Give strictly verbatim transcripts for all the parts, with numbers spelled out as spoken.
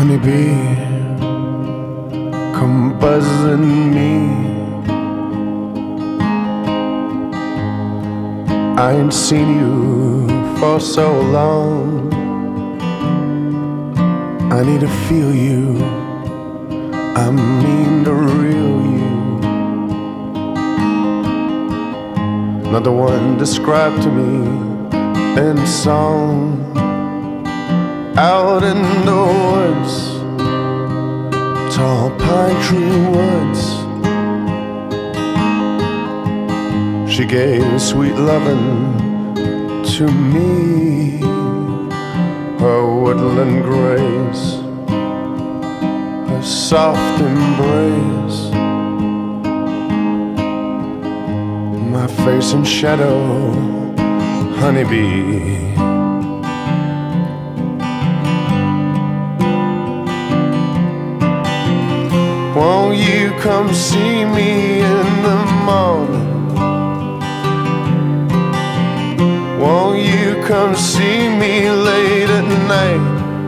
Honeybee, come buzzing me. I ain't seen you for so long. I need to feel you. I mean to reel you. Not the one described to me in song. Out in the woods, tall pine tree woods. She gave sweet lovin' to me, her woodland grace, her soft embrace, my face in shadow, honeybee. Won't you come see me in the morning? Won't you come see me late at night?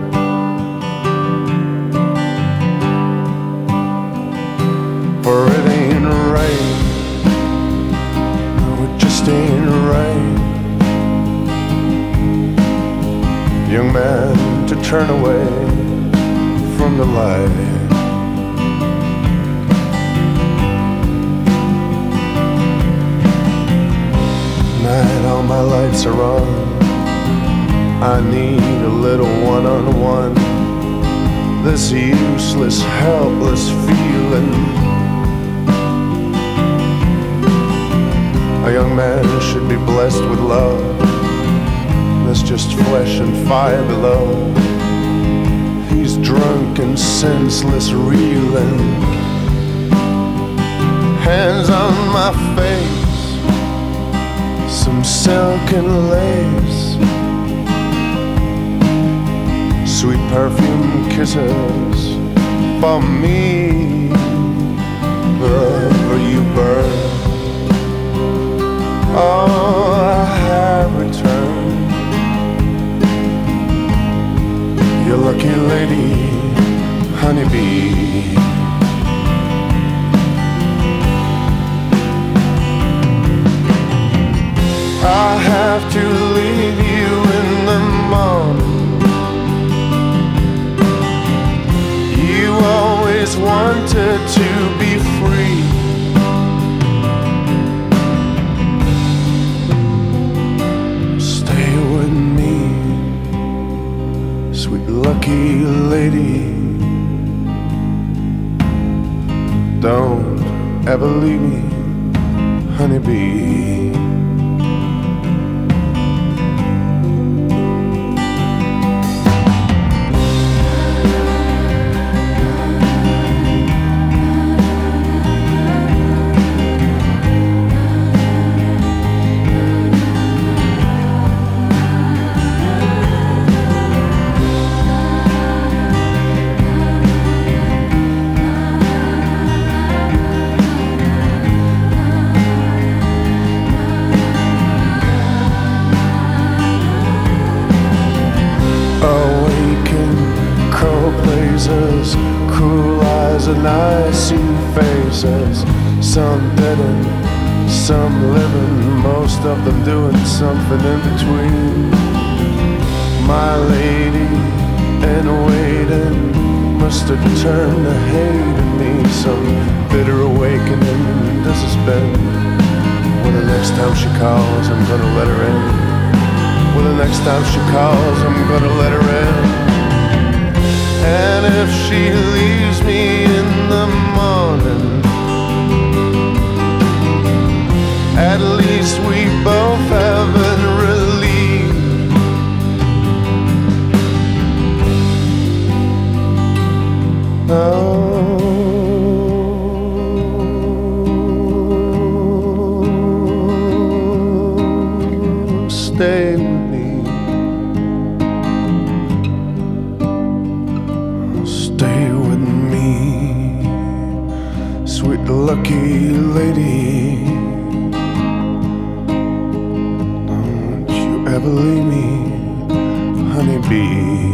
For it ain't right. No, it just ain't right. Young man, to turn away from the light. Night, all my lights are on. I need a little one-on-one. This useless, helpless feeling. A young man should be blessed with love. There's just flesh and fire below. He's drunk and senseless, reeling. Hands on my face, some silken lace, sweet perfume kisses for me. Wherever you burn, oh, I have returned. Your lucky lady, honeybee. I have to leave you in the morning. You always wanted to be free. Stay with me, sweet lucky lady. Don't ever leave me, honeybee. Cruel eyes and icy faces. Some dead and some living, most of them doing something in between. My lady in waiting must have turned to hate in me. Some bitter awakening this has been. Well, the next time she calls, I'm gonna let her in. Well, the next time she calls, I'm gonna let her in. And if she leaves me in the morning, at least we both have been relieved. Oh, stay with me. Stay with me, sweet lucky lady. Don't you ever leave me, honeybee.